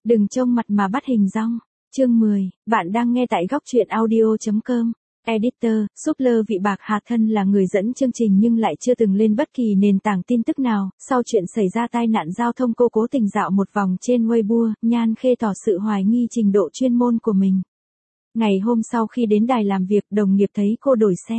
Đừng trông mặt mà bắt hình dong. Chương 10, bạn đang nghe tại góc truyện audio.com. Editor, Super Vị Bạc Hà thân là người dẫn chương trình nhưng lại chưa từng lên bất kỳ nền tảng tin tức nào. Sau chuyện xảy ra tai nạn giao thông cô cố tình dạo một vòng trên Weibo, Nhan Khê tỏ sự hoài nghi trình độ chuyên môn của mình. Ngày hôm sau khi đến đài làm việc, đồng nghiệp thấy cô đổi xe.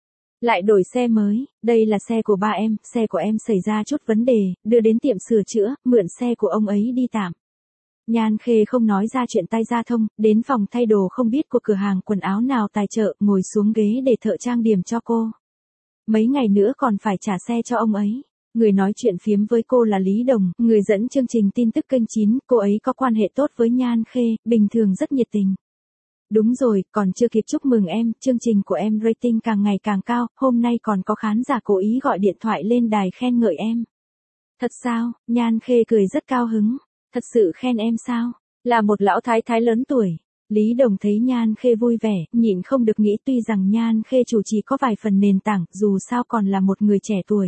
Lại đổi xe mới, đây là xe của ba em, xe của em xảy ra chút vấn đề, đưa đến tiệm sửa chữa, mượn xe của ông ấy đi tạm. Nhan Khê không nói ra chuyện tai gia thông, đến phòng thay đồ không biết của cửa hàng quần áo nào tài trợ, ngồi xuống ghế để thợ trang điểm cho cô. Mấy ngày nữa còn phải trả xe cho ông ấy. Người nói chuyện phiếm với cô là Lý Đồng, người dẫn chương trình tin tức kênh 9, cô ấy có quan hệ tốt với Nhan Khê, bình thường rất nhiệt tình. Đúng rồi, còn chưa kịp chúc mừng em, chương trình của em rating càng ngày càng cao, hôm nay còn có khán giả cố ý gọi điện thoại lên đài khen ngợi em. Thật sao? Nhan Khê cười rất cao hứng. Thật sự khen em sao? Là một lão thái thái lớn tuổi. Lý Đồng thấy Nhan Khê vui vẻ, nhịn không được nghĩ tuy rằng Nhan Khê chủ trì có vài phần nền tảng, dù sao còn là một người trẻ tuổi.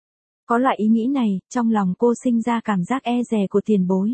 Có loại ý nghĩ này, trong lòng cô sinh ra cảm giác e dè của tiền bối.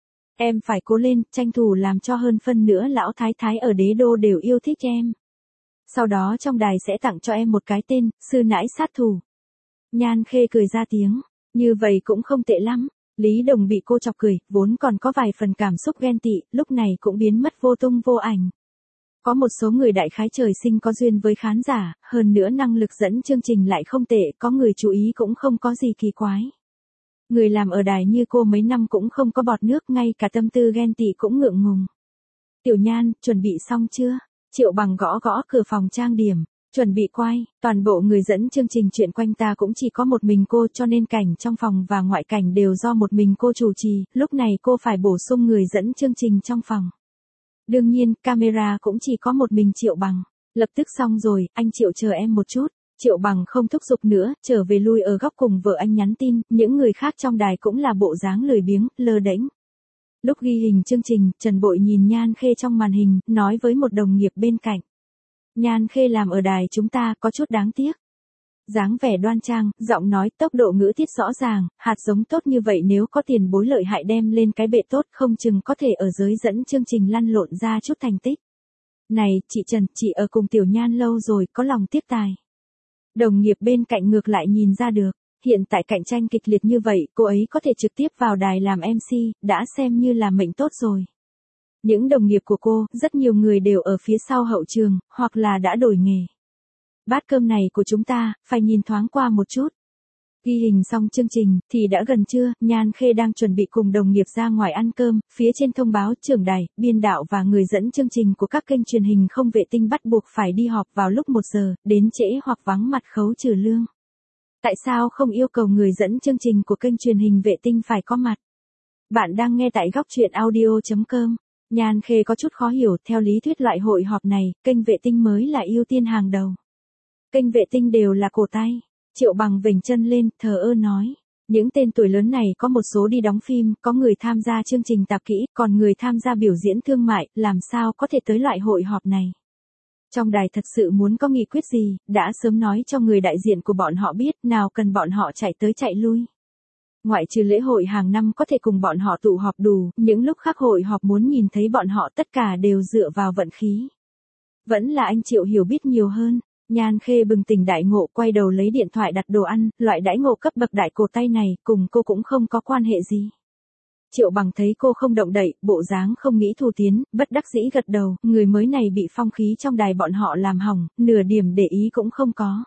Em phải cố lên, tranh thủ làm cho hơn phân nữa lão thái thái ở đế đô đều yêu thích em. Sau đó trong đài sẽ tặng cho em một cái tên, sư nãi sát thủ. Nhan Khê cười ra tiếng, như vậy cũng không tệ lắm. Lý Đồng bị cô chọc cười, vốn còn có vài phần cảm xúc ghen tị, lúc này cũng biến mất vô tung vô ảnh. Có một số người đại khái trời sinh có duyên với khán giả, hơn nữa năng lực dẫn chương trình lại không tệ, có người chú ý cũng không có gì kỳ quái. Người làm ở đài như cô mấy năm cũng không có bọt nước, ngay cả tâm tư ghen tị cũng ngượng ngùng. Tiểu Nhan, chuẩn bị xong chưa? Triệu Bằng gõ gõ cửa phòng trang điểm. Chuẩn bị quay, toàn bộ người dẫn chương trình chuyện quanh ta cũng chỉ có một mình cô, cho nên cảnh trong phòng và ngoại cảnh đều do một mình cô chủ trì, lúc này cô phải bổ sung người dẫn chương trình trong phòng. Đương nhiên, camera cũng chỉ có một mình Triệu Bằng. Lập tức xong rồi, anh Triệu chờ em một chút. Triệu Bằng không thúc giục nữa, trở về lui ở góc cùng vợ anh nhắn tin, những người khác trong đài cũng là bộ dáng lười biếng, lơ đễnh. Lúc ghi hình chương trình, Trần Bội nhìn Nhan Khê trong màn hình, nói với một đồng nghiệp bên cạnh. Nhan Khê làm ở đài chúng ta có chút đáng tiếc. Dáng vẻ đoan trang, giọng nói, tốc độ ngữ tiết rõ ràng, hạt giống tốt như vậy nếu có tiền bối lợi hại đem lên cái bệ tốt không chừng có thể ở giới dẫn chương trình lăn lộn ra chút thành tích. Này, chị Trần, chị ở cùng Tiểu Nhan lâu rồi, có lòng tiếc tài. Đồng nghiệp bên cạnh ngược lại nhìn ra được, hiện tại cạnh tranh kịch liệt như vậy, cô ấy có thể trực tiếp vào đài làm MC, đã xem như là mệnh tốt rồi. Những đồng nghiệp của cô, rất nhiều người đều ở phía sau hậu trường, hoặc là đã đổi nghề. Bát cơm này của chúng ta, phải nhìn thoáng qua một chút. Ghi hình xong chương trình, thì đã gần trưa, Nhan Khê đang chuẩn bị cùng đồng nghiệp ra ngoài ăn cơm, phía trên thông báo trưởng đài, biên đạo và người dẫn chương trình của các kênh truyền hình không vệ tinh bắt buộc phải đi họp vào lúc 1 giờ, đến trễ hoặc vắng mặt khấu trừ lương. Tại sao không yêu cầu người dẫn chương trình của kênh truyền hình vệ tinh phải có mặt? Bạn đang nghe tại góc truyện audio.com. Nhan Khê có chút khó hiểu, theo lý thuyết loại hội họp này, kênh vệ tinh mới là ưu tiên hàng đầu. Kênh vệ tinh đều là cổ tay. Triệu Bằng vểnh chân lên, thờ ơ nói. Những tên tuổi lớn này có một số đi đóng phim, có người tham gia chương trình tạp kỹ, còn người tham gia biểu diễn thương mại, làm sao có thể tới loại hội họp này. Trong đài thật sự muốn có nghị quyết gì, đã sớm nói cho người đại diện của bọn họ biết, nào cần bọn họ chạy tới chạy lui. Ngoại trừ lễ hội hàng năm có thể cùng bọn họ tụ họp đủ, những lúc khác hội họp muốn nhìn thấy bọn họ tất cả đều dựa vào vận khí. Vẫn là anh Triệu hiểu biết nhiều hơn. Nhan Khê bừng tỉnh đại ngộ, quay đầu lấy điện thoại đặt đồ ăn, loại đãi ngộ cấp bậc đại cổ tay này, cùng cô cũng không có quan hệ gì. Triệu Bằng thấy cô không động đậy, bộ dáng không nghĩ thù tiến, bất đắc dĩ gật đầu, người mới này bị phong khí trong đài bọn họ làm hỏng, nửa điểm để ý cũng không có.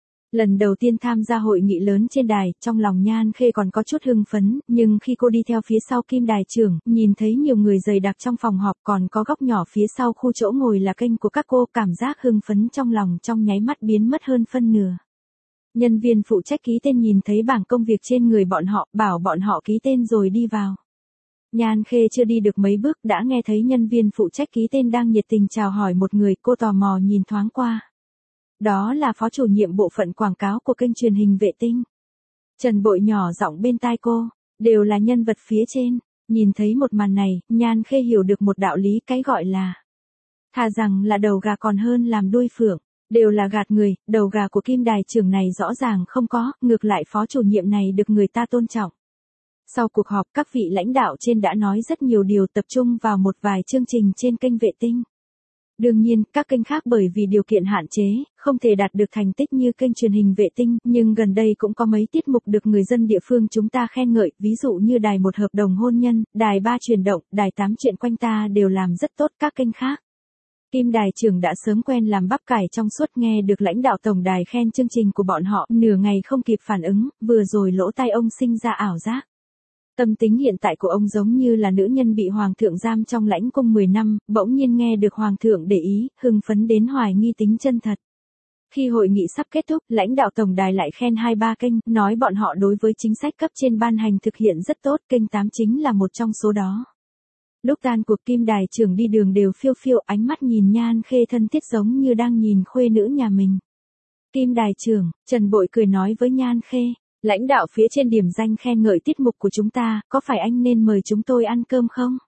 Lần đầu tiên tham gia hội nghị lớn trên đài, trong lòng Nhan Khê còn có chút hưng phấn, nhưng khi cô đi theo phía sau Kim đài trưởng, nhìn thấy nhiều người dày đặc trong phòng họp, còn có góc nhỏ phía sau khu chỗ ngồi là kênh của các cô, cảm giác hưng phấn trong lòng trong nháy mắt biến mất hơn phân nửa. Nhân viên phụ trách ký tên nhìn thấy bảng công việc trên người bọn họ, bảo bọn họ ký tên rồi đi vào. Nhan Khê chưa đi được mấy bước đã nghe thấy nhân viên phụ trách ký tên đang nhiệt tình chào hỏi một người, cô tò mò nhìn thoáng qua. Đó là phó chủ nhiệm bộ phận quảng cáo của kênh truyền hình vệ tinh. Trần Bội nhỏ giọng bên tai cô, đều là nhân vật phía trên. Nhìn thấy một màn này, Nhan Khê hiểu được một đạo lý, cái gọi là thà rằng là đầu gà còn hơn làm đuôi phượng, đều là gạt người, đầu gà của Kim đài trưởng này rõ ràng không có, ngược lại phó chủ nhiệm này được người ta tôn trọng. Sau cuộc họp các vị lãnh đạo trên đã nói rất nhiều điều tập trung vào một vài chương trình trên kênh vệ tinh. Đương nhiên, các kênh khác bởi vì điều kiện hạn chế, không thể đạt được thành tích như kênh truyền hình vệ tinh, nhưng gần đây cũng có mấy tiết mục được người dân địa phương chúng ta khen ngợi, ví dụ như đài 1 hợp đồng hôn nhân, đài 3 chuyển động, đài 8 chuyện quanh ta đều làm rất tốt các kênh khác. Kim đài trưởng đã sớm quen làm bắp cải trong suốt nghe được lãnh đạo tổng đài khen chương trình của bọn họ, nửa ngày không kịp phản ứng, vừa rồi lỗ tai ông sinh ra ảo giác. Tâm tính hiện tại của ông giống như là nữ nhân bị hoàng thượng giam trong lãnh cung 10 năm, bỗng nhiên nghe được hoàng thượng để ý, hưng phấn đến hoài nghi tính chân thật. Khi hội nghị sắp kết thúc, lãnh đạo tổng đài lại khen 2-3 kênh, nói bọn họ đối với chính sách cấp trên ban hành thực hiện rất tốt, kênh 8 chính là một trong số đó. Lúc tan cuộc Kim đài trưởng đi đường đều phiêu phiêu, ánh mắt nhìn Nhan Khê thân thiết giống như đang nhìn khuê nữ nhà mình. Kim đài trưởng, Trần Bội cười nói với Nhan Khê. Lãnh đạo phía trên điểm danh khen ngợi tiết mục của chúng ta, có phải anh nên mời chúng tôi ăn cơm không?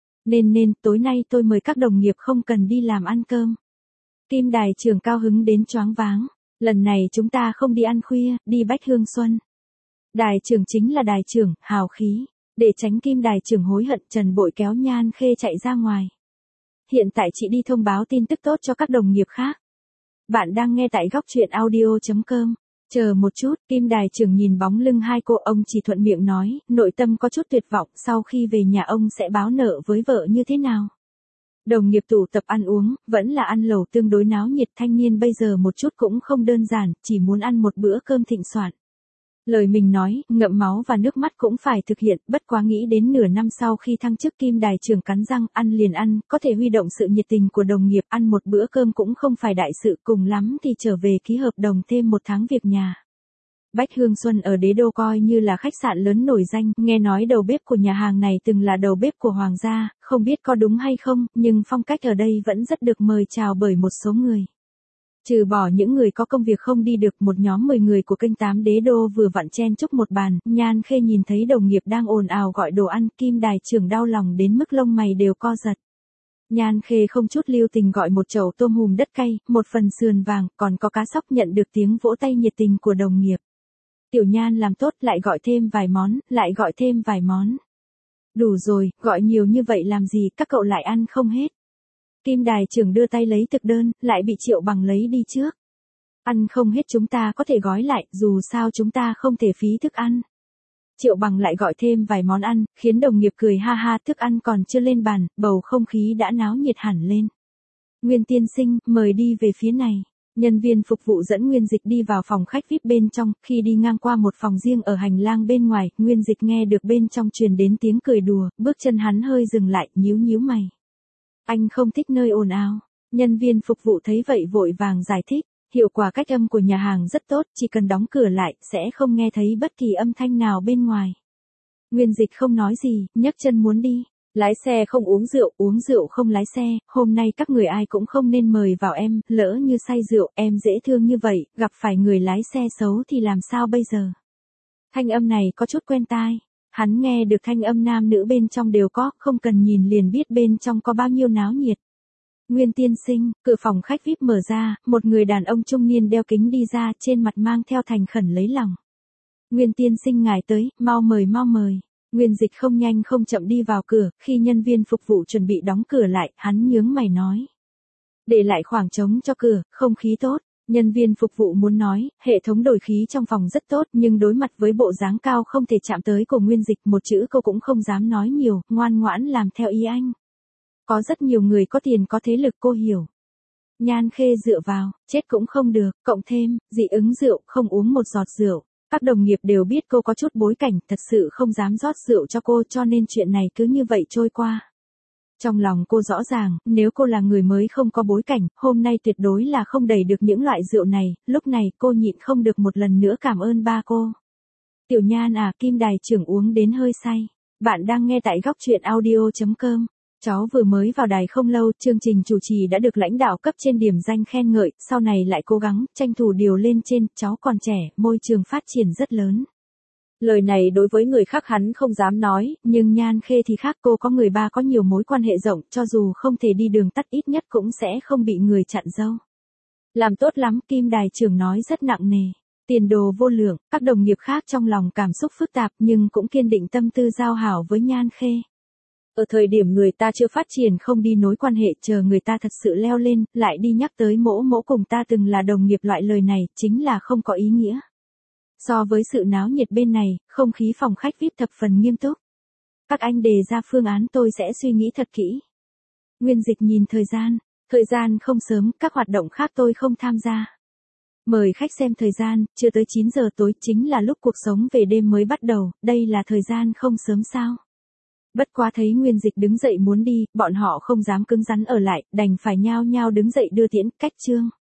Nên, tối nay tôi mời các đồng nghiệp không cần đi làm ăn cơm. Kim đài trưởng cao hứng đến choáng váng. Lần này chúng ta không đi ăn khuya, đi Bách Hương Xuân. Đài trưởng chính là đài trưởng, hào khí. Để tránh Kim đài trưởng hối hận, Trần Bội kéo Nhan Khê chạy ra ngoài. Hiện tại chị đi thông báo tin tức tốt cho các đồng nghiệp khác. Bạn đang nghe tại góc truyện audio.com. Chờ một chút, Kim đài trưởng nhìn bóng lưng hai cô, ông chỉ thuận miệng nói, nội tâm có chút tuyệt vọng, sau khi về nhà ông sẽ báo nợ với vợ như thế nào. Đồng nghiệp tụ tập ăn uống, vẫn là ăn lẩu tương đối náo nhiệt, thanh niên bây giờ một chút cũng không đơn giản, chỉ muốn ăn một bữa cơm thịnh soạn. Lời mình nói, ngậm máu và nước mắt cũng phải thực hiện, bất quá nghĩ đến nửa năm sau khi thăng chức Kim đài trưởng cắn răng, ăn liền ăn, có thể huy động sự nhiệt tình của đồng nghiệp, ăn một bữa cơm cũng không phải đại sự, cùng lắm thì trở về ký hợp đồng thêm 1 tháng việc nhà. Bách Hương Xuân ở Đế Đô coi như là khách sạn lớn nổi danh, nghe nói đầu bếp của nhà hàng này từng là đầu bếp của hoàng gia, không biết có đúng hay không, nhưng phong cách ở đây vẫn rất được mời chào bởi một số người. Trừ bỏ những người có công việc không đi được, một nhóm 10 người của kênh 8 Đế Đô vừa vặn chen chúc một bàn, Nhan Khê nhìn thấy đồng nghiệp đang ồn ào gọi đồ ăn, Kim đài trưởng đau lòng đến mức lông mày đều co giật. Nhan Khê không chút lưu tình gọi một chậu tôm hùm đất cay, một phần sườn vàng, còn có cá sóc, nhận được tiếng vỗ tay nhiệt tình của đồng nghiệp. Tiểu Nhan làm tốt, lại gọi thêm vài món, lại gọi thêm vài món. Đủ rồi, gọi nhiều như vậy làm gì, các cậu lại ăn không hết. Kim đài trưởng đưa tay lấy thực đơn, lại bị Triệu Bằng lấy đi trước. Ăn không hết chúng ta có thể gói lại, dù sao chúng ta không thể phí thức ăn. Triệu Bằng lại gọi thêm vài món ăn, khiến đồng nghiệp cười ha ha, thức ăn còn chưa lên bàn, bầu không khí đã náo nhiệt hẳn lên. Nguyên tiên sinh, mời đi về phía này. Nhân viên phục vụ dẫn Nguyên Dịch đi vào phòng khách VIP bên trong, khi đi ngang qua một phòng riêng ở hành lang bên ngoài, Nguyên Dịch nghe được bên trong truyền đến tiếng cười đùa, bước chân hắn hơi dừng lại, nhíu nhíu mày. Anh không thích nơi ồn ào. Nhân viên phục vụ thấy vậy vội vàng giải thích, hiệu quả cách âm của nhà hàng rất tốt, chỉ cần đóng cửa lại, sẽ không nghe thấy bất kỳ âm thanh nào bên ngoài. Nguyên Dịch không nói gì, nhấc chân muốn đi. Lái xe không uống rượu không lái xe, hôm nay các người ai cũng không nên mời vào em, lỡ như say rượu, em dễ thương như vậy, gặp phải người lái xe xấu thì làm sao bây giờ? Thanh âm này có chút quen tai. Hắn nghe được thanh âm nam nữ bên trong đều có, không cần nhìn liền biết bên trong có bao nhiêu náo nhiệt. Nguyên tiên sinh, cửa phòng khách VIP mở ra, một người đàn ông trung niên đeo kính đi ra, trên mặt mang theo thành khẩn lấy lòng. Nguyên tiên sinh ngài tới, mau mời mau mời. Nguyên Dịch không nhanh không chậm đi vào cửa, khi nhân viên phục vụ chuẩn bị đóng cửa lại, hắn nhướng mày nói. Để lại khoảng trống cho cửa, không khí tốt. Nhân viên phục vụ muốn nói, hệ thống đổi khí trong phòng rất tốt, nhưng đối mặt với bộ dáng cao không thể chạm tới của Nguyên Dịch, một chữ cô cũng không dám nói nhiều, ngoan ngoãn làm theo ý anh. Có rất nhiều người có tiền có thế lực, cô hiểu. Nhan Khê dựa vào, chết cũng không được, cộng thêm, dị ứng rượu, không uống một giọt rượu. Các đồng nghiệp đều biết cô có chút bối cảnh, thật sự không dám rót rượu cho cô, cho nên chuyện này cứ như vậy trôi qua. Trong lòng cô rõ ràng, nếu cô là người mới không có bối cảnh, hôm nay tuyệt đối là không đẩy được những loại rượu này, lúc này cô nhịn không được một lần nữa cảm ơn ba cô. Tiểu Nhan à, Kim đài trưởng uống đến hơi say. Bạn đang nghe tại góc truyện audio.com. Cháu vừa mới vào đài không lâu, chương trình chủ trì đã được lãnh đạo cấp trên điểm danh khen ngợi, sau này lại cố gắng, tranh thủ điều lên trên, cháu còn trẻ, môi trường phát triển rất lớn. Lời này đối với người khác hắn không dám nói, nhưng Nhan Khê thì khác, cô có người ba có nhiều mối quan hệ rộng, cho dù không thể đi đường tắt ít nhất cũng sẽ không bị người chặn dâu. Làm tốt lắm, Kim đài trưởng nói rất nặng nề. Tiền đồ vô lượng, các đồng nghiệp khác trong lòng cảm xúc phức tạp nhưng cũng kiên định tâm tư giao hảo với Nhan Khê. Ở thời điểm người ta chưa phát triển không đi nối quan hệ, chờ người ta thật sự leo lên, lại đi nhắc tới mỗ mỗ cùng ta từng là đồng nghiệp, loại lời này chính là không có ý nghĩa. So với sự náo nhiệt bên này, không khí phòng khách VIP thập phần nghiêm túc. Các anh đề ra phương án, tôi sẽ suy nghĩ thật kỹ. Nguyên Dịch nhìn thời gian không sớm, các hoạt động khác tôi không tham gia. Mời khách xem thời gian, chưa tới 9 giờ tối, chính là lúc cuộc sống về đêm mới bắt đầu, đây là thời gian không sớm sao. Bất quá thấy Nguyên Dịch đứng dậy muốn đi, bọn họ không dám cứng rắn ở lại, đành phải nhao nhao đứng dậy đưa tiễn, cách Trương